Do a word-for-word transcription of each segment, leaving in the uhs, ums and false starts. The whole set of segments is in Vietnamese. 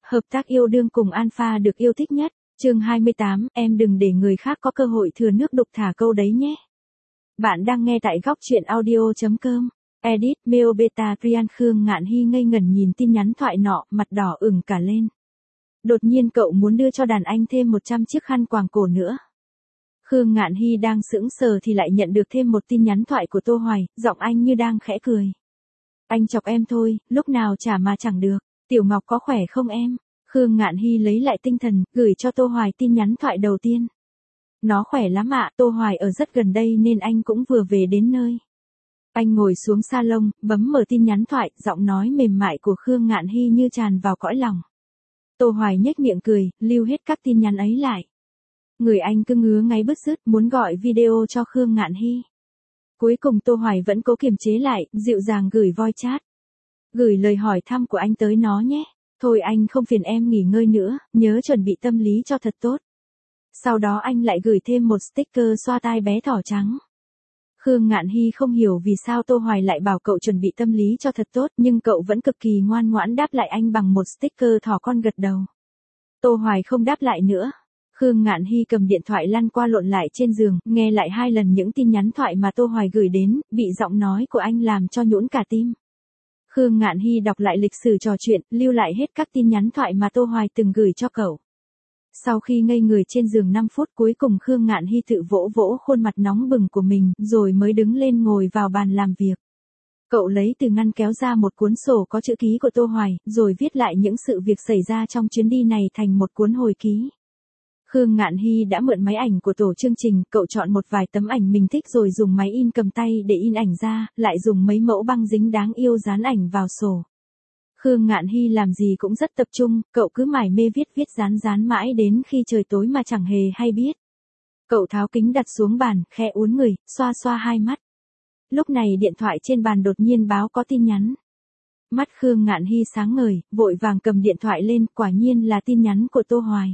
Hợp tác yêu đương cùng Alpha được yêu thích nhất. Chương hai mươi tám, em đừng để người khác có cơ hội thừa nước đục thả câu đấy nhé. Bạn đang nghe tại góc truyện audio chấm com. Edit, Mail Beta Priyan. Khương Ngạn Hy ngây ngẩn nhìn tin nhắn thoại nọ, mặt đỏ ửng cả lên. Đột nhiên cậu muốn đưa cho đàn anh thêm một trăm chiếc khăn quàng cổ nữa. Khương Ngạn Hy đang sững sờ thì lại nhận được thêm một tin nhắn thoại của Tô Hoài, giọng anh như đang khẽ cười. Anh chọc em thôi, lúc nào trả mà chẳng được. Tiểu Ngọc có khỏe không em? Khương Ngạn Hy lấy lại tinh thần, gửi cho Tô Hoài tin nhắn thoại đầu tiên. Nó khỏe lắm ạ, Tô Hoài ở rất gần đây nên anh cũng vừa về đến nơi. Anh ngồi xuống salon, bấm mở tin nhắn thoại, giọng nói mềm mại của Khương Ngạn Hy như tràn vào cõi lòng. Tô Hoài nhếch miệng cười, lưu hết các tin nhắn ấy lại. Người anh cứ ngứa ngáy bứt rứt muốn gọi video cho Khương Ngạn Hy. Cuối cùng Tô Hoài vẫn cố kiềm chế lại, dịu dàng gửi voice chat. Gửi lời hỏi thăm của anh tới nó nhé. Thôi anh không phiền em nghỉ ngơi nữa, nhớ chuẩn bị tâm lý cho thật tốt. Sau đó anh lại gửi thêm một sticker xoa tai bé thỏ trắng. Khương Ngạn Hy không hiểu vì sao Tô Hoài lại bảo cậu chuẩn bị tâm lý cho thật tốt, nhưng cậu vẫn cực kỳ ngoan ngoãn đáp lại anh bằng một sticker thỏ con gật đầu. Tô Hoài không đáp lại nữa. Khương Ngạn Hy cầm điện thoại lăn qua lộn lại trên giường, nghe lại hai lần những tin nhắn thoại mà Tô Hoài gửi đến, bị giọng nói của anh làm cho nhũn cả tim. Khương Ngạn Hy đọc lại lịch sử trò chuyện, lưu lại hết các tin nhắn thoại mà Tô Hoài từng gửi cho cậu. Sau khi ngây người trên giường năm phút cuối cùng Khương Ngạn Hy tự vỗ vỗ khuôn mặt nóng bừng của mình, rồi mới đứng lên ngồi vào bàn làm việc. Cậu lấy từ ngăn kéo ra một cuốn sổ có chữ ký của Tô Hoài, rồi viết lại những sự việc xảy ra trong chuyến đi này thành một cuốn hồi ký. Khương Ngạn Hy đã mượn máy ảnh của tổ chương trình, cậu chọn một vài tấm ảnh mình thích rồi dùng máy in cầm tay để in ảnh ra, lại dùng mấy mẫu băng dính đáng yêu dán ảnh vào sổ. Khương Ngạn Hy làm gì cũng rất tập trung, cậu cứ mải mê viết viết dán dán mãi đến khi trời tối mà chẳng hề hay biết. Cậu tháo kính đặt xuống bàn, khẽ uốn người, xoa xoa hai mắt. Lúc này điện thoại trên bàn đột nhiên báo có tin nhắn. Mắt Khương Ngạn Hy sáng ngời, vội vàng cầm điện thoại lên, quả nhiên là tin nhắn của Tô Hoài.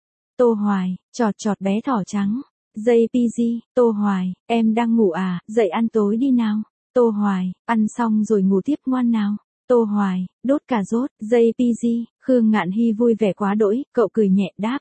Tô Hoài, chọt chọt bé thỏ trắng. jê pê giê, Tô Hoài, em đang ngủ à, dậy ăn tối đi nào. Tô Hoài, ăn xong rồi ngủ tiếp ngoan nào. Tô Hoài, đốt cà rốt. jê pê giê, Khương Ngạn Hy vui vẻ quá đỗi, cậu cười nhẹ đáp.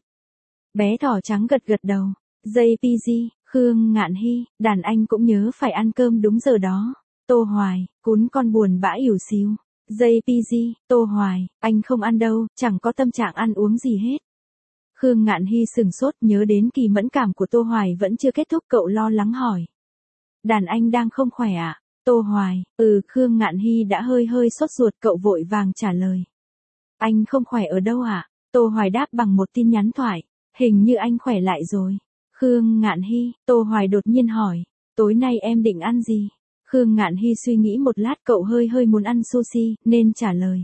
Bé thỏ trắng gật gật đầu. jê pê giê, Khương Ngạn Hy, đàn anh cũng nhớ phải ăn cơm đúng giờ đó. Tô Hoài, cún con buồn bã ỉu xìu. jê pê giê, Tô Hoài, anh không ăn đâu, chẳng có tâm trạng ăn uống gì hết. Khương Ngạn Hy sừng sốt, nhớ đến kỳ mẫn cảm của Tô Hoài vẫn chưa kết thúc, cậu lo lắng hỏi. Đàn anh đang không khỏe ạ? À? Tô Hoài, ừ, Khương Ngạn Hy đã hơi hơi sốt ruột, cậu vội vàng trả lời. Anh không khỏe ở đâu ạ? À? Tô Hoài đáp bằng một tin nhắn thoại. Hình như anh khỏe lại rồi. Khương Ngạn Hy, Tô Hoài đột nhiên hỏi. Tối nay em định ăn gì? Khương Ngạn Hy suy nghĩ một lát, cậu hơi hơi muốn ăn sushi, nên trả lời.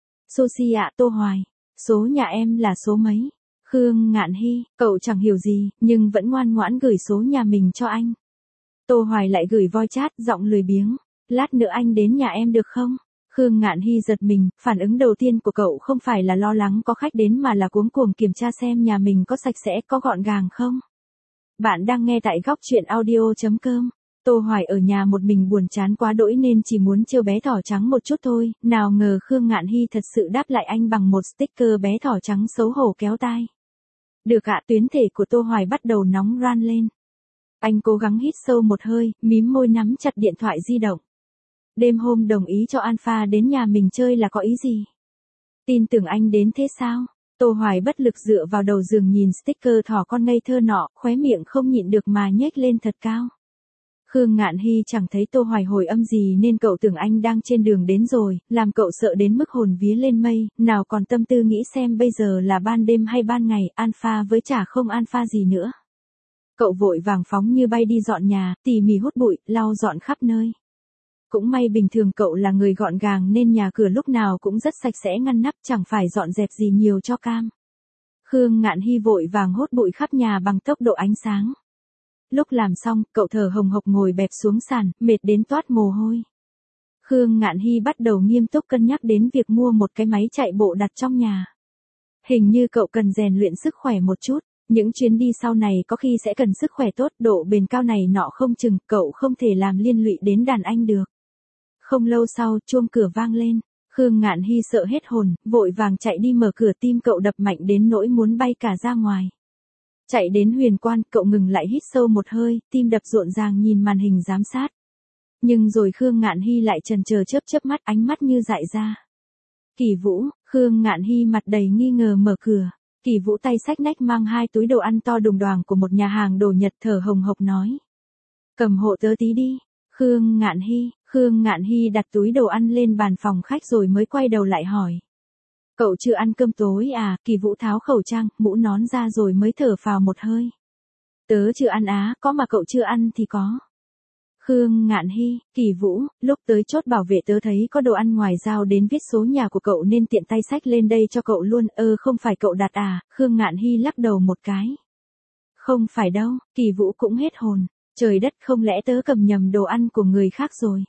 Sushi ạ. Tô Hoài, số nhà em là số mấy? Khương Ngạn Hy, cậu chẳng hiểu gì, nhưng vẫn ngoan ngoãn gửi số nhà mình cho anh. Tô Hoài lại gửi voice chat, giọng lười biếng. Lát nữa anh đến nhà em được không? Khương Ngạn Hy giật mình, phản ứng đầu tiên của cậu không phải là lo lắng có khách đến mà là cuống cuồng kiểm tra xem nhà mình có sạch sẽ, có gọn gàng không. Bạn đang nghe tại góc truyện audio chấm com. Tô Hoài ở nhà một mình buồn chán quá đỗi nên chỉ muốn trêu bé thỏ trắng một chút thôi, nào ngờ Khương Ngạn Hy thật sự đáp lại anh bằng một sticker bé thỏ trắng xấu hổ kéo tai. Được ạ, tuyến thể của Tô Hoài bắt đầu nóng ran lên. Anh cố gắng hít sâu một hơi, mím môi nắm chặt điện thoại di động. Đêm hôm đồng ý cho Alpha đến nhà mình chơi là có ý gì? Tin tưởng anh đến thế sao? Tô Hoài bất lực dựa vào đầu giường nhìn sticker thỏ con ngây thơ nọ, khóe miệng không nhịn được mà nhếch lên thật cao. Khương Ngạn Hy chẳng thấy Tô Hoài hồi âm gì nên cậu tưởng anh đang trên đường đến rồi, làm cậu sợ đến mức hồn vía lên mây, nào còn tâm tư nghĩ xem bây giờ là ban đêm hay ban ngày, Alpha với chả không Alpha gì nữa. Cậu vội vàng phóng như bay đi dọn nhà, tỉ mỉ hút bụi, lau dọn khắp nơi. Cũng may bình thường cậu là người gọn gàng nên nhà cửa lúc nào cũng rất sạch sẽ ngăn nắp, chẳng phải dọn dẹp gì nhiều cho cam. Khương Ngạn Hy vội vàng hốt bụi khắp nhà bằng tốc độ ánh sáng. Lúc làm xong, cậu thở hồng hộc ngồi bẹp xuống sàn, mệt đến toát mồ hôi. Khương Ngạn Hy bắt đầu nghiêm túc cân nhắc đến việc mua một cái máy chạy bộ đặt trong nhà. Hình như cậu cần rèn luyện sức khỏe một chút, những chuyến đi sau này có khi sẽ cần sức khỏe tốt, độ bền cao này nọ không chừng, cậu không thể làm liên lụy đến đàn anh được. Không lâu sau, chuông cửa vang lên. Khương Ngạn Hy sợ hết hồn, vội vàng chạy đi mở cửa, tim cậu đập mạnh đến nỗi muốn bay cả ra ngoài. Chạy đến huyền quan, cậu ngừng lại hít sâu một hơi, tim đập rộn ràng nhìn màn hình giám sát. Nhưng rồi Khương Ngạn Hy lại chần chờ chớp chớp mắt, ánh mắt như dại ra. Kỳ Vũ, Khương Ngạn Hy mặt đầy nghi ngờ mở cửa. Kỳ Vũ tay xách nách mang hai túi đồ ăn to đùng đoàng của một nhà hàng đồ Nhật, thở hồng hộc nói. Cầm hộ tớ tí đi. Khương Ngạn Hy, Khương Ngạn Hy đặt túi đồ ăn lên bàn phòng khách rồi mới quay đầu lại hỏi. Cậu chưa ăn cơm tối à? Kỳ Vũ tháo khẩu trang, mũ nón ra rồi mới thở phào một hơi. Tớ chưa ăn á, có mà cậu chưa ăn thì có. Khương Ngạn Hy, Kỳ Vũ, lúc tới chốt bảo vệ tớ thấy có đồ ăn ngoài giao đến viết số nhà của cậu nên tiện tay xách lên đây cho cậu luôn. Ơ không phải cậu đặt à? Khương Ngạn Hy lắc đầu một cái. Không phải đâu, Kỳ Vũ cũng hết hồn. Trời đất, không lẽ tớ cầm nhầm đồ ăn của người khác rồi.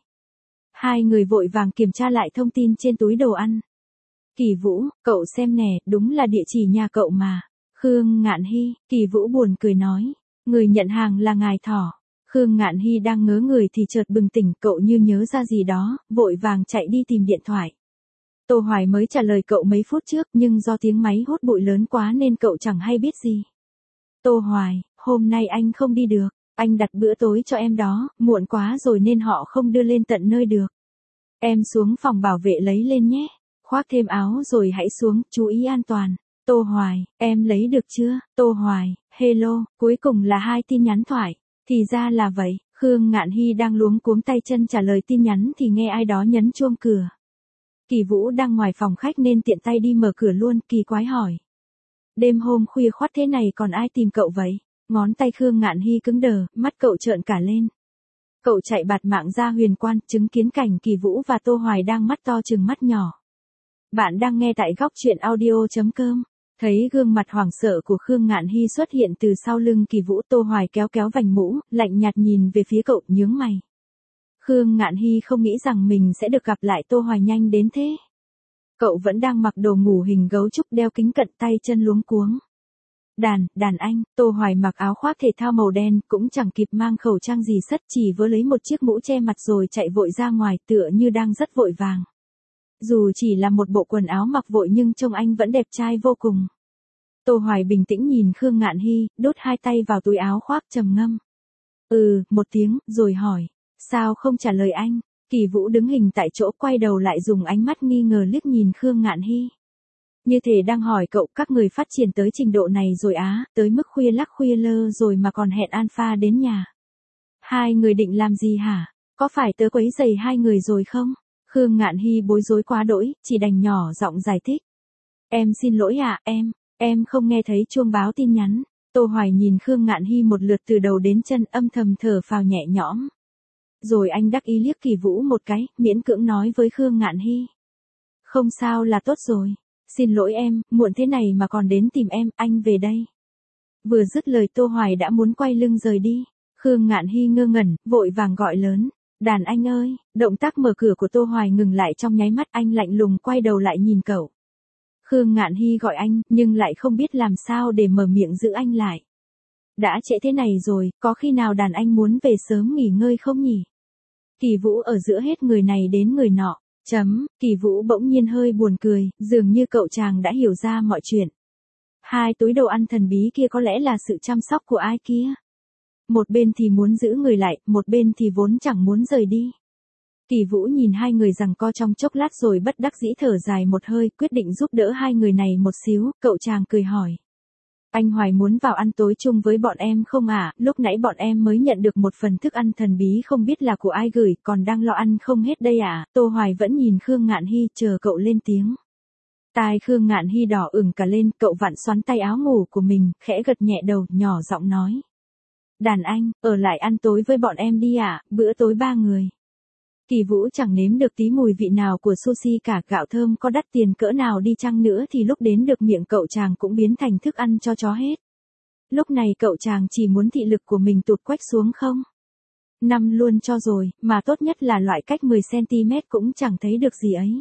Hai người vội vàng kiểm tra lại thông tin trên túi đồ ăn. Kỳ Vũ, cậu xem nè, đúng là địa chỉ nhà cậu mà. Khương Ngạn Hy, Kỳ Vũ buồn cười nói. Người nhận hàng là ngài Thỏ. Khương Ngạn Hy đang ngớ người thì chợt bừng tỉnh, cậu như nhớ ra gì đó, vội vàng chạy đi tìm điện thoại. Tô Hoài mới trả lời cậu mấy phút trước, nhưng do tiếng máy hút bụi lớn quá nên cậu chẳng hay biết gì. Tô Hoài, hôm nay anh không đi được, anh đặt bữa tối cho em đó, muộn quá rồi nên họ không đưa lên tận nơi được. Em xuống phòng bảo vệ lấy lên nhé, khoác thêm áo rồi hãy xuống, chú ý an toàn. Tô Hoài, em lấy được chưa? Tô Hoài, hello, cuối cùng là hai tin nhắn thoại. Thì ra là vậy, Khương Ngạn Hy đang luống cuống tay chân trả lời tin nhắn thì nghe ai đó nhấn chuông cửa. Kỳ Vũ đang ngoài phòng khách nên tiện tay đi mở cửa luôn, kỳ quái hỏi. Đêm hôm khuya khoắt thế này còn ai tìm cậu vậy? Ngón tay Khương Ngạn Hy cứng đờ, mắt cậu trợn cả lên. Cậu chạy bạt mạng ra huyền quan, chứng kiến cảnh Kỳ Vũ và Tô Hoài đang mắt to trừng mắt nhỏ. Bạn đang nghe tại góc truyện audio chấm com. Thấy gương mặt hoảng sợ của Khương Ngạn Hy xuất hiện từ sau lưng Kỳ Vũ, Tô Hoài kéo kéo vành mũ, lạnh nhạt nhìn về phía cậu, nhướng mày. Khương Ngạn Hy không nghĩ rằng mình sẽ được gặp lại Tô Hoài nhanh đến thế. Cậu vẫn đang mặc đồ ngủ hình gấu trúc, đeo kính cận, tay chân luống cuống. Đàn, đàn anh, Tô Hoài mặc áo khoác thể thao màu đen, cũng chẳng kịp mang khẩu trang gì sất, chỉ vớ lấy một chiếc mũ che mặt rồi chạy vội ra ngoài, tựa như đang rất vội vàng. Dù chỉ là một bộ quần áo mặc vội nhưng trông anh vẫn đẹp trai vô cùng. Tô Hoài bình tĩnh nhìn Khương Ngạn Hy, đút hai tay vào túi áo khoác trầm ngâm. Ừ, một tiếng, rồi hỏi. Sao không trả lời anh? Kỳ Vũ đứng hình tại chỗ, quay đầu lại dùng ánh mắt nghi ngờ liếc nhìn Khương Ngạn Hy. Như thể đang hỏi cậu, các người phát triển tới trình độ này rồi á, tới mức khuya lắc khuya lơ rồi mà còn hẹn Alpha đến nhà. Hai người định làm gì hả? Có phải tớ quấy rầy hai người rồi không? Khương Ngạn Hy bối rối quá đỗi, chỉ đành nhỏ giọng giải thích. Em xin lỗi ạ, em, em không nghe thấy chuông báo tin nhắn. Tô Hoài nhìn Khương Ngạn Hy một lượt từ đầu đến chân, âm thầm thở phào nhẹ nhõm. Rồi anh đắc ý liếc Kỳ Vũ một cái, miễn cưỡng nói với Khương Ngạn Hy. Không sao là tốt rồi. Xin lỗi em, muộn thế này mà còn đến tìm em, anh về đây. Vừa dứt lời Tô Hoài đã muốn quay lưng rời đi. Khương Ngạn Hy ngơ ngẩn, vội vàng gọi lớn. Đàn anh ơi, động tác mở cửa của Tô Hoài ngừng lại trong nháy mắt, anh lạnh lùng quay đầu lại nhìn cậu. Khương Ngạn Hy gọi anh, nhưng lại không biết làm sao để mở miệng giữ anh lại. Đã trễ thế này rồi, có khi nào đàn anh muốn về sớm nghỉ ngơi không nhỉ? Kỳ Vũ ở giữa hết người này đến người nọ. Chấm, Kỳ Vũ bỗng nhiên hơi buồn cười, dường như cậu chàng đã hiểu ra mọi chuyện. Hai túi đồ ăn thần bí kia có lẽ là sự chăm sóc của ai kia. Một bên thì muốn giữ người lại, một bên thì vốn chẳng muốn rời đi. Kỳ Vũ nhìn hai người giằng co trong chốc lát rồi bất đắc dĩ thở dài một hơi, quyết định giúp đỡ hai người này một xíu, cậu chàng cười hỏi. Anh Hoài muốn vào ăn tối chung với bọn em không ạ? À? Lúc nãy bọn em mới nhận được một phần thức ăn thần bí không biết là của ai gửi, còn đang lo ăn không hết đây ạ. À? Tô Hoài vẫn nhìn Khương Ngạn Hy, chờ cậu lên tiếng. Tai Khương Ngạn Hy đỏ ửng cả lên, cậu vặn xoắn tay áo ngủ của mình, khẽ gật nhẹ đầu, nhỏ giọng nói. Đàn anh, ở lại ăn tối với bọn em đi ạ, à? Bữa tối ba người. Kỳ Vũ chẳng nếm được tí mùi vị nào của sushi cả, gạo thơm có đắt tiền cỡ nào đi chăng nữa thì lúc đến được miệng cậu chàng cũng biến thành thức ăn cho chó hết. Lúc này cậu chàng chỉ muốn thị lực của mình tụt quách xuống không? Năm luôn cho rồi, mà tốt nhất là loại cách mười xăng ti mét cũng chẳng thấy được gì ấy.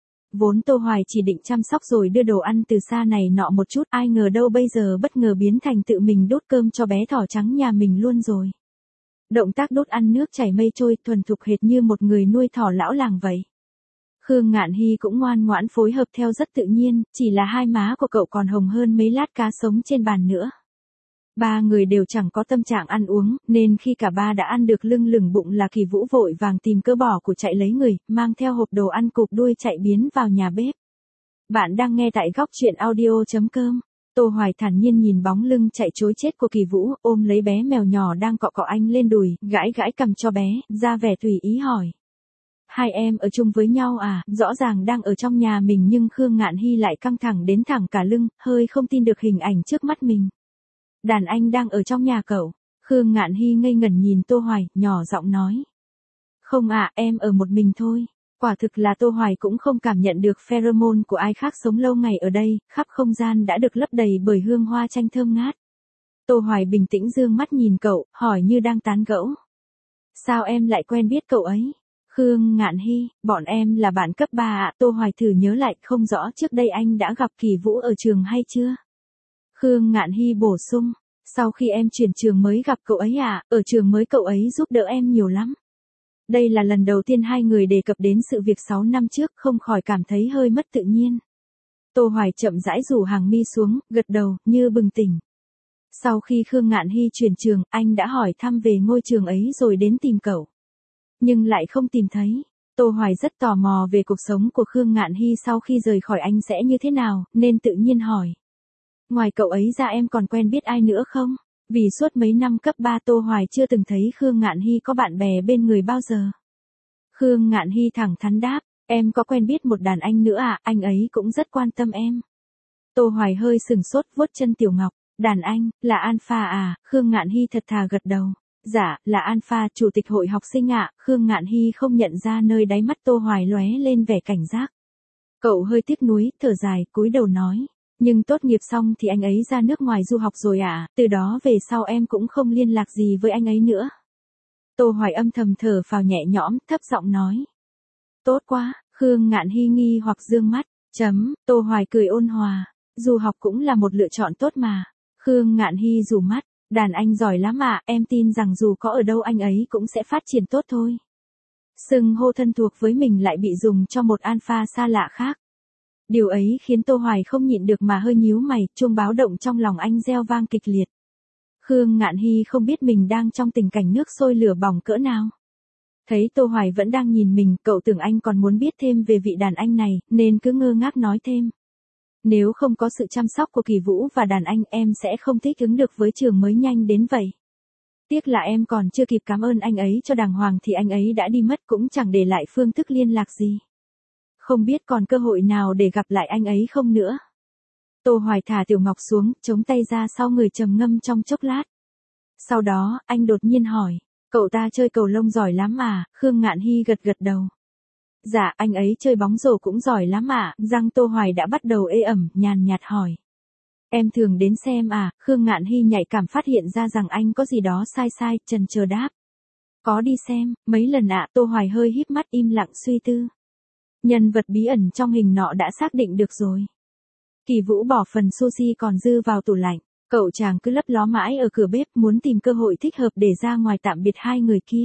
Vốn Tô Hoài chỉ định chăm sóc rồi đưa đồ ăn từ xa này nọ một chút, ai ngờ đâu bây giờ bất ngờ biến thành tự mình đút cơm cho bé thỏ trắng nhà mình luôn rồi. Động tác đút ăn nước chảy mây trôi, thuần thục hệt như một người nuôi thỏ lão làng vậy. Khương Ngạn Hy cũng ngoan ngoãn phối hợp theo rất tự nhiên, chỉ là hai má của cậu còn hồng hơn mấy lát cá sống trên bàn nữa. Ba người đều chẳng có tâm trạng ăn uống, nên khi cả ba đã ăn được lưng lửng bụng là Kỳ Vũ vội vàng tìm cớ bỏ của chạy lấy người, mang theo hộp đồ ăn cụp đuôi chạy biến vào nhà bếp. Bạn đang nghe tại góc truyện audio chấm com. Tô Hoài thản nhiên nhìn bóng lưng chạy trối chết của Kỳ Vũ, ôm lấy bé mèo nhỏ đang cọ cọ anh lên đùi, gãi gãi cầm cho bé, ra vẻ tùy ý hỏi. Hai em ở chung với nhau à, rõ ràng đang ở trong nhà mình nhưng Khương Ngạn Hy lại căng thẳng đến thẳng cả lưng, hơi không tin được hình ảnh trước mắt mình. Đàn anh đang ở trong nhà cậu. Khương Ngạn Hy ngây ngẩn nhìn Tô Hoài, nhỏ giọng nói. Không ạ, em ở một mình thôi. Quả thực là Tô Hoài cũng không cảm nhận được pheromone của ai khác sống lâu ngày ở đây, khắp không gian đã được lấp đầy bởi hương hoa chanh thơm ngát. Tô Hoài bình tĩnh dương mắt nhìn cậu, hỏi như đang tán gẫu. Sao em lại quen biết cậu ấy? Khương Ngạn Hy, bọn em là bạn cấp ba ạ. Tô Hoài thử nhớ lại, không rõ trước đây anh đã gặp Kỳ Vũ ở trường hay chưa? Khương Ngạn Hy bổ sung, sau khi em chuyển trường mới gặp cậu ấy à, ở trường mới cậu ấy giúp đỡ em nhiều lắm. Đây là lần đầu tiên hai người đề cập đến sự việc sáu năm trước, không khỏi cảm thấy hơi mất tự nhiên. Tô Hoài chậm rãi rủ hàng mi xuống, gật đầu, như bừng tỉnh. Sau khi Khương Ngạn Hy chuyển trường, anh đã hỏi thăm về ngôi trường ấy rồi đến tìm cậu. Nhưng lại không tìm thấy. Tô Hoài rất tò mò về cuộc sống của Khương Ngạn Hy sau khi rời khỏi anh sẽ như thế nào, nên tự nhiên hỏi. Ngoài cậu ấy ra em còn quen biết ai nữa không? Vì suốt mấy năm cấp ba Tô Hoài chưa từng thấy Khương Ngạn Hy có bạn bè bên người bao giờ. Khương Ngạn Hy thẳng thắn đáp, em có quen biết một đàn anh nữa à, anh ấy cũng rất quan tâm em. Tô Hoài hơi sừng sốt vuốt chân Tiểu Ngọc, đàn anh, là Alpha à, Khương Ngạn Hy thật thà gật đầu. Dạ, là Alpha, chủ tịch hội học sinh ạ. Khương Ngạn Hy không nhận ra nơi đáy mắt Tô Hoài lóe lên vẻ cảnh giác. Cậu hơi tiếc nuối, thở dài, cúi đầu nói. Nhưng tốt nghiệp xong thì anh ấy ra nước ngoài du học rồi ạ, à, từ đó về sau em cũng không liên lạc gì với anh ấy nữa. Tô Hoài âm thầm thở phào nhẹ nhõm, thấp giọng nói. Tốt quá, Khương Ngạn Hy nghi hoặc dương mắt, chấm, Tô Hoài cười ôn hòa, du học cũng là một lựa chọn tốt mà. Khương Ngạn Hy rủ mắt, đàn anh giỏi lắm ạ, à, em tin rằng dù có ở đâu anh ấy cũng sẽ phát triển tốt thôi. Xưng hô thân thuộc với mình lại bị dùng cho một alpha xa lạ khác. Điều ấy khiến Tô Hoài không nhịn được mà hơi nhíu mày, chuông báo động trong lòng anh reo vang kịch liệt. Khương Ngạn Hy không biết mình đang trong tình cảnh nước sôi lửa bỏng cỡ nào. Thấy Tô Hoài vẫn đang nhìn mình, cậu tưởng anh còn muốn biết thêm về vị đàn anh này, nên cứ ngơ ngác nói thêm. Nếu không có sự chăm sóc của Kỳ Vũ và đàn anh em sẽ không thích ứng được với trường mới nhanh đến vậy. Tiếc là em còn chưa kịp cảm ơn anh ấy cho đàng hoàng thì anh ấy đã đi mất cũng chẳng để lại phương thức liên lạc gì. Không biết còn cơ hội nào để gặp lại anh ấy không nữa. Tô Hoài thả Tiểu Ngọc xuống, chống tay ra sau người trầm ngâm trong chốc lát. Sau đó, anh đột nhiên hỏi, cậu ta chơi cầu lông giỏi lắm à, Khương Ngạn Hy gật gật đầu. Dạ, anh ấy chơi bóng rổ cũng giỏi lắm ạ, à. Răng Tô Hoài đã bắt đầu ê ẩm, nhàn nhạt hỏi. Em thường đến xem à, Khương Ngạn Hy nhạy cảm phát hiện ra rằng anh có gì đó sai sai, chần chờ đáp. Có đi xem, mấy lần ạ, à, Tô Hoài hơi híp mắt im lặng suy tư. Nhân vật bí ẩn trong hình nọ đã xác định được rồi. Kỳ Vũ bỏ phần sushi còn dư vào tủ lạnh, cậu chàng cứ lấp ló mãi ở cửa bếp muốn tìm cơ hội thích hợp để ra ngoài tạm biệt hai người kia.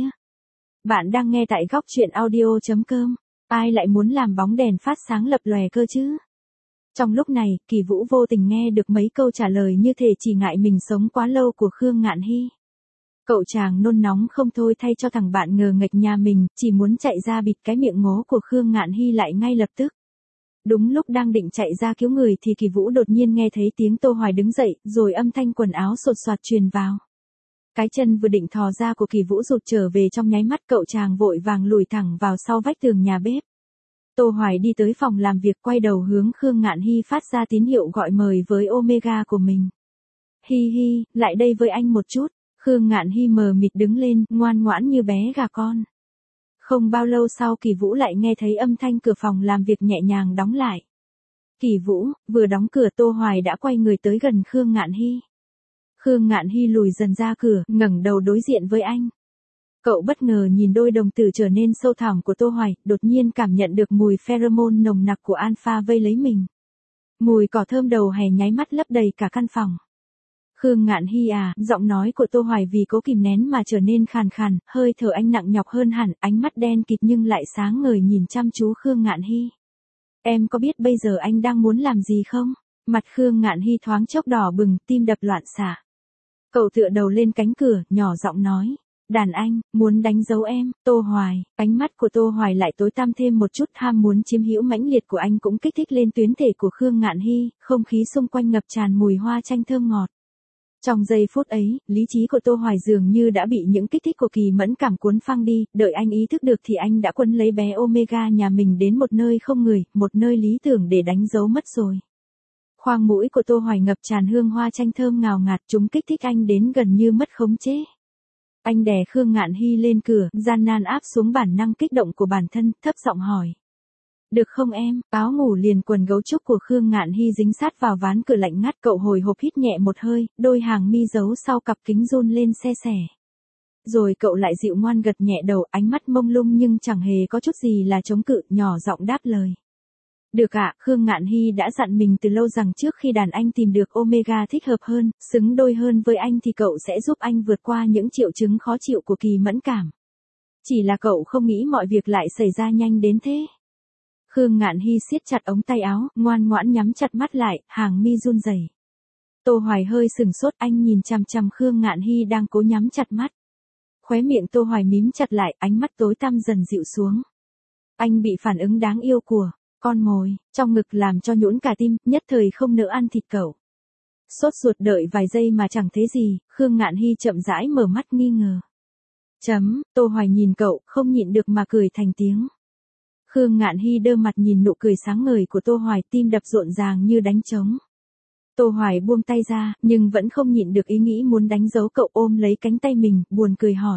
Bạn đang nghe tại góc truyện audio chấm com. Ai lại muốn làm bóng đèn phát sáng lập lòe cơ chứ? Trong lúc này, Kỳ Vũ vô tình nghe được mấy câu trả lời như thể chỉ ngại mình sống quá lâu của Khương Ngạn Hy. Cậu chàng nôn nóng không thôi thay cho thằng bạn ngờ nghệch nhà mình, chỉ muốn chạy ra bịt cái miệng ngố của Khương Ngạn Hy lại ngay lập tức. Đúng lúc đang định chạy ra cứu người thì Kỳ Vũ đột nhiên nghe thấy tiếng Tô Hoài đứng dậy, rồi âm thanh quần áo sột soạt truyền vào. Cái chân vừa định thò ra của Kỳ Vũ rụt trở về trong nháy mắt, cậu chàng vội vàng lùi thẳng vào sau vách tường nhà bếp. Tô Hoài đi tới phòng làm việc, quay đầu hướng Khương Ngạn Hy phát ra tín hiệu gọi mời với Omega của mình. Hi hi, lại đây với anh một chút. Khương Ngạn Hy mờ mịt đứng lên, ngoan ngoãn như bé gà con. Không bao lâu sau Kỳ Vũ lại nghe thấy âm thanh cửa phòng làm việc nhẹ nhàng đóng lại. Kỳ Vũ, vừa đóng cửa Tô Hoài đã quay người tới gần Khương Ngạn Hy. Khương Ngạn Hy lùi dần ra cửa, ngẩng đầu đối diện với anh. Cậu bất ngờ nhìn đôi đồng tử trở nên sâu thẳm của Tô Hoài, đột nhiên cảm nhận được mùi pheromone nồng nặc của Alpha vây lấy mình. Mùi cỏ thơm đầu hè nháy mắt lấp đầy cả căn phòng. Khương Ngạn Hy à, giọng nói của Tô Hoài vì cố kìm nén mà trở nên khàn khàn, hơi thở anh nặng nhọc hơn hẳn, ánh mắt đen kịt nhưng lại sáng ngời nhìn chăm chú Khương Ngạn Hy. Em có biết bây giờ anh đang muốn làm gì không? Mặt Khương Ngạn Hy thoáng chốc đỏ bừng, tim đập loạn xạ. Cậu tựa đầu lên cánh cửa, nhỏ giọng nói. Đàn anh, muốn đánh dấu em, Tô Hoài. Ánh mắt của Tô Hoài lại tối tăm thêm một chút, ham muốn chiếm hữu mãnh liệt của anh cũng kích thích lên tuyến thể của Khương Ngạn Hy, không khí xung quanh ngập tràn mùi hoa chanh thơm ngọt. Trong giây phút ấy, lý trí của Tô Hoài dường như đã bị những kích thích của kỳ mẫn cảm cuốn phăng đi, đợi anh ý thức được thì anh đã quấn lấy bé Omega nhà mình đến một nơi không người, một nơi lý tưởng để đánh dấu mất rồi. Khoang mũi của Tô Hoài ngập tràn hương hoa chanh thơm ngào ngạt, chúng kích thích anh đến gần như mất khống chế. Anh đè Khương Ngạn Hy lên cửa, gian nan áp xuống bản năng kích động của bản thân, thấp giọng hỏi. Được không em? Áo ngủ liền quần gấu trúc của Khương Ngạn Hy dính sát vào ván cửa lạnh ngắt, cậu hồi hộp hít nhẹ một hơi, đôi hàng mi giấu sau cặp kính run lên se sẻ. Rồi cậu lại dịu ngoan gật nhẹ đầu, ánh mắt mông lung nhưng chẳng hề có chút gì là chống cự, nhỏ giọng đáp lời. Được ạ, Khương Ngạn Hy đã dặn mình từ lâu rằng trước khi đàn anh tìm được Omega thích hợp hơn, xứng đôi hơn với anh thì cậu sẽ giúp anh vượt qua những triệu chứng khó chịu của kỳ mẫn cảm. Chỉ là cậu không nghĩ mọi việc lại xảy ra nhanh đến thế. Khương Ngạn Hy siết chặt ống tay áo, ngoan ngoãn nhắm chặt mắt lại, hàng mi run rẩy. Tô Hoài hơi sừng sốt, anh nhìn chằm chằm Khương Ngạn Hy đang cố nhắm chặt mắt. Khóe miệng Tô Hoài mím chặt lại, ánh mắt tối tăm dần dịu xuống. Anh bị phản ứng đáng yêu của con mồi trong ngực làm cho nhũn cả tim, nhất thời không nỡ ăn thịt cậu. Sốt ruột đợi vài giây mà chẳng thấy gì, Khương Ngạn Hy chậm rãi mở mắt nghi ngờ. Chấm, Tô Hoài nhìn cậu, không nhịn được mà cười thành tiếng. Khương Ngạn Hy đơ mặt nhìn nụ cười sáng ngời của Tô Hoài, tim đập rộn ràng như đánh trống. Tô Hoài buông tay ra, nhưng vẫn không nhịn được ý nghĩ muốn đánh dấu cậu, ôm lấy cánh tay mình, buồn cười hỏi.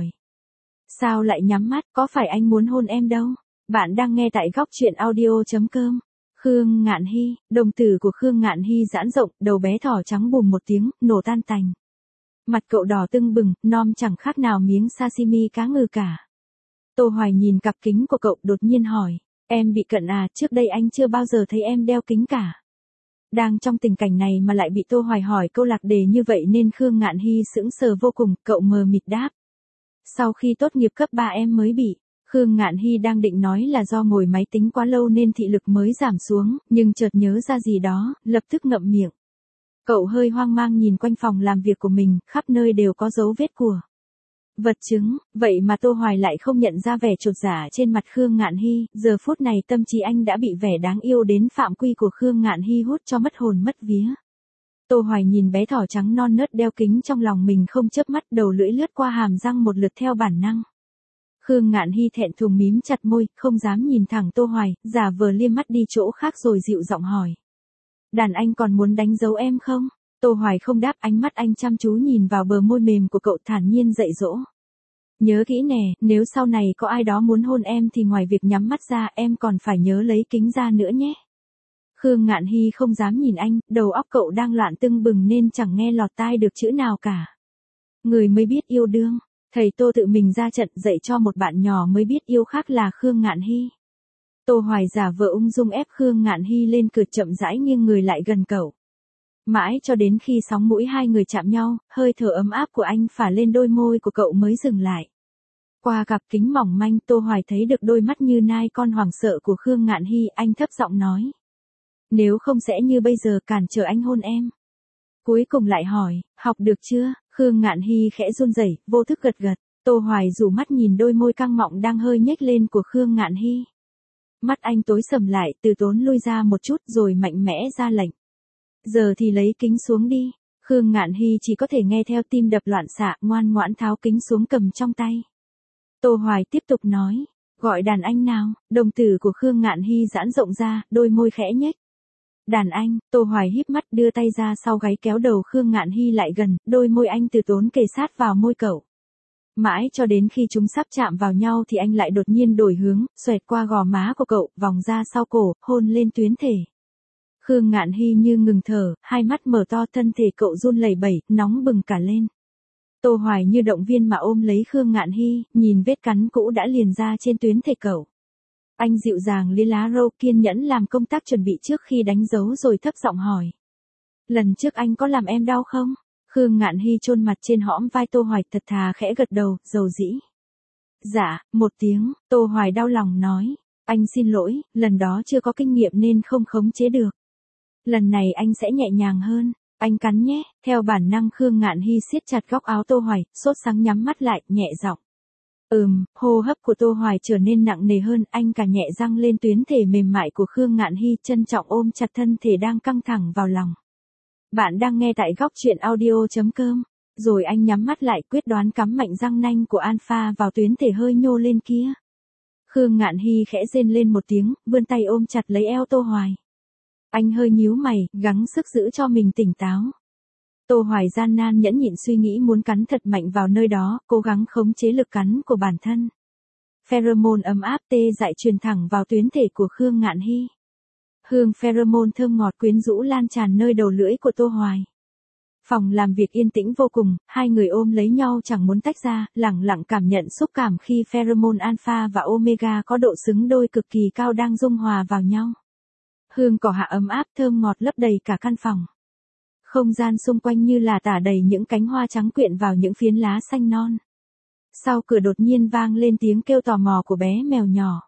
Sao lại nhắm mắt, có phải anh muốn hôn em đâu? Bạn đang nghe tại góc truyện audio chấm com. Khương Ngạn Hy, đồng tử của Khương Ngạn Hy giãn rộng, đầu bé thỏ trắng bùm một tiếng, nổ tan tành. Mặt cậu đỏ tưng bừng, nom chẳng khác nào miếng sashimi cá ngừ cả. Tô Hoài nhìn cặp kính của cậu, đột nhiên hỏi. Em bị cận à, trước đây anh chưa bao giờ thấy em đeo kính cả. Đang trong tình cảnh này mà lại bị Tô Hoài hỏi câu lạc đề như vậy nên Khương Ngạn Hy sững sờ vô cùng, cậu mờ mịt đáp. Sau khi tốt nghiệp cấp ba em mới bị. Khương Ngạn Hy đang định nói là do ngồi máy tính quá lâu nên thị lực mới giảm xuống, nhưng chợt nhớ ra gì đó, lập tức ngậm miệng. Cậu hơi hoang mang nhìn quanh phòng làm việc của mình, khắp nơi đều có dấu vết của vật chứng, vậy mà Tô Hoài lại không nhận ra vẻ chột dạ trên mặt Khương Ngạn Hy, giờ phút này tâm trí anh đã bị vẻ đáng yêu đến phạm quy của Khương Ngạn Hy hút cho mất hồn mất vía. Tô Hoài nhìn bé thỏ trắng non nớt đeo kính trong lòng mình không chớp mắt, đầu lưỡi lướt qua hàm răng một lượt theo bản năng. Khương Ngạn Hy thẹn thùng mím chặt môi, không dám nhìn thẳng Tô Hoài, giả vờ liếc mắt đi chỗ khác rồi dịu giọng hỏi. Đàn anh còn muốn đánh dấu em không? Tô Hoài không đáp, ánh mắt anh chăm chú nhìn vào bờ môi mềm của cậu, thản nhiên dạy dỗ. Nhớ kỹ nè, nếu sau này có ai đó muốn hôn em thì ngoài việc nhắm mắt ra em còn phải nhớ lấy kính ra nữa nhé. Khương Ngạn Hy không dám nhìn anh, đầu óc cậu đang loạn tưng bừng nên chẳng nghe lọt tai được chữ nào cả. Người mới biết yêu đương, thầy Tô tự mình ra trận dạy cho một bạn nhỏ mới biết yêu khác là Khương Ngạn Hy. Tô Hoài giả vờ ung dung ép Khương Ngạn Hy lên cửa, chậm rãi nghiêng người lại gần cậu. Mãi cho đến khi sóng mũi hai người chạm nhau, hơi thở ấm áp của anh phả lên đôi môi của cậu mới dừng lại. Qua cặp kính mỏng manh, Tô Hoài thấy được đôi mắt như nai con hoảng sợ của Khương Ngạn Hy, anh thấp giọng nói. Nếu không sẽ như bây giờ, cản trở anh hôn em. Cuối cùng lại hỏi, học được chưa? Khương Ngạn Hy khẽ run rẩy, vô thức gật gật. Tô Hoài rủ mắt nhìn đôi môi căng mọng đang hơi nhếch lên của Khương Ngạn Hy. Mắt anh tối sầm lại, từ tốn lui ra một chút rồi mạnh mẽ ra lệnh. Giờ thì lấy kính xuống đi. Khương Ngạn Hy chỉ có thể nghe theo, tim đập loạn xạ, ngoan ngoãn tháo kính xuống cầm trong tay. Tô Hoài tiếp tục nói, gọi đàn anh nào. Đồng tử của Khương Ngạn Hy giãn rộng ra, đôi môi khẽ nhếch. Đàn anh. Tô Hoài híp mắt đưa tay ra sau gáy kéo đầu Khương Ngạn Hy lại gần, đôi môi anh từ tốn kề sát vào môi cậu. Mãi cho đến khi chúng sắp chạm vào nhau thì anh lại đột nhiên đổi hướng, xoẹt qua gò má của cậu, vòng ra sau cổ, hôn lên tuyến thể. Khương Ngạn Hy như ngừng thở, hai mắt mở to, thân thể cậu run lẩy bẩy, nóng bừng cả lên. Tô Hoài như động viên mà ôm lấy Khương Ngạn Hy, nhìn vết cắn cũ đã liền ra trên tuyến thể cậu. Anh dịu dàng lấy lá râu, kiên nhẫn làm công tác chuẩn bị trước khi đánh dấu rồi thấp giọng hỏi. Lần trước anh có làm em đau không? Khương Ngạn Hy chôn mặt trên hõm vai Tô Hoài thật thà khẽ gật đầu, dầu dĩ. Dạ, một tiếng, Tô Hoài đau lòng nói. Anh xin lỗi, lần đó chưa có kinh nghiệm nên không khống chế được. Lần này anh sẽ nhẹ nhàng hơn, anh cắn nhé. Theo bản năng Khương Ngạn Hy siết chặt góc áo Tô Hoài, sốt sắng nhắm mắt lại, nhẹ giọng. Ừm, hô hấp của Tô Hoài trở nên nặng nề hơn, anh cả nhẹ răng lên tuyến thể mềm mại của Khương Ngạn Hy, trân trọng ôm chặt thân thể đang căng thẳng vào lòng. Bạn đang nghe tại góc truyện audio.com. Rồi anh nhắm mắt lại quyết đoán cắm mạnh răng nanh của Alpha vào tuyến thể hơi nhô lên kia. Khương Ngạn Hy khẽ rên lên một tiếng, vươn tay ôm chặt lấy eo Tô Hoài. Anh hơi nhíu mày, gắng sức giữ cho mình tỉnh táo. Tô Hoài gian nan nhẫn nhịn suy nghĩ muốn cắn thật mạnh vào nơi đó, cố gắng khống chế lực cắn của bản thân. Pheromone ấm áp tê dại truyền thẳng vào tuyến thể của Khương Ngạn Hy. Hương pheromone thơm ngọt quyến rũ lan tràn nơi đầu lưỡi của Tô Hoài. Phòng làm việc yên tĩnh vô cùng, hai người ôm lấy nhau chẳng muốn tách ra, lặng lặng cảm nhận xúc cảm khi pheromone alpha và omega có độ xứng đôi cực kỳ cao đang dung hòa vào nhau. Hương cỏ hạ ấm áp thơm ngọt lấp đầy cả căn phòng. Không gian xung quanh như là tả đầy những cánh hoa trắng quyện vào những phiến lá xanh non. Sau cửa đột nhiên vang lên tiếng kêu tò mò của bé mèo nhỏ.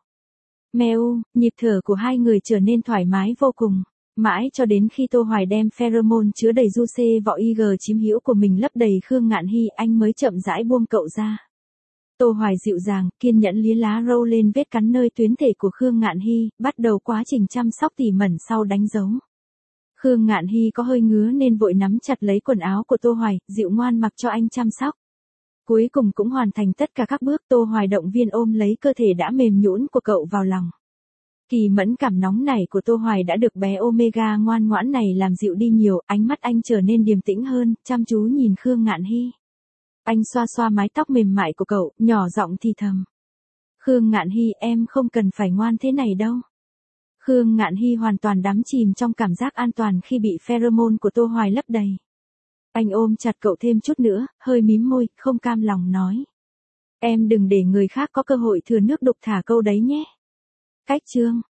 Meo, nhịp thở của hai người trở nên thoải mái vô cùng. Mãi cho đến khi Tô Hoài đem pheromone chứa đầy juice vỏ ig chiếm hữu của mình lấp đầy Khương Ngạn Hy, anh mới chậm rãi buông cậu ra. Tô Hoài dịu dàng, kiên nhẫn liếm lá râu lên vết cắn nơi tuyến thể của Khương Ngạn Hy, bắt đầu quá trình chăm sóc tỉ mẩn sau đánh dấu. Khương Ngạn Hy có hơi ngứa nên vội nắm chặt lấy quần áo của Tô Hoài, dịu ngoan mặc cho anh chăm sóc. Cuối cùng cũng hoàn thành tất cả các bước, Tô Hoài động viên ôm lấy cơ thể đã mềm nhũn của cậu vào lòng. Kỳ mẫn cảm nóng nảy của Tô Hoài đã được bé Omega ngoan ngoãn này làm dịu đi nhiều, ánh mắt anh trở nên điềm tĩnh hơn, chăm chú nhìn Khương Ngạn Hy. Anh xoa xoa mái tóc mềm mại của cậu, nhỏ giọng thì thầm. Khương Ngạn Hy, em không cần phải ngoan thế này đâu. Khương Ngạn Hy hoàn toàn đắm chìm trong cảm giác an toàn khi bị pheromone của Tô Hoài lấp đầy. Anh ôm chặt cậu thêm chút nữa, hơi mím môi, không cam lòng nói. Em đừng để người khác có cơ hội thừa nước đục thả câu đấy nhé. Cách chương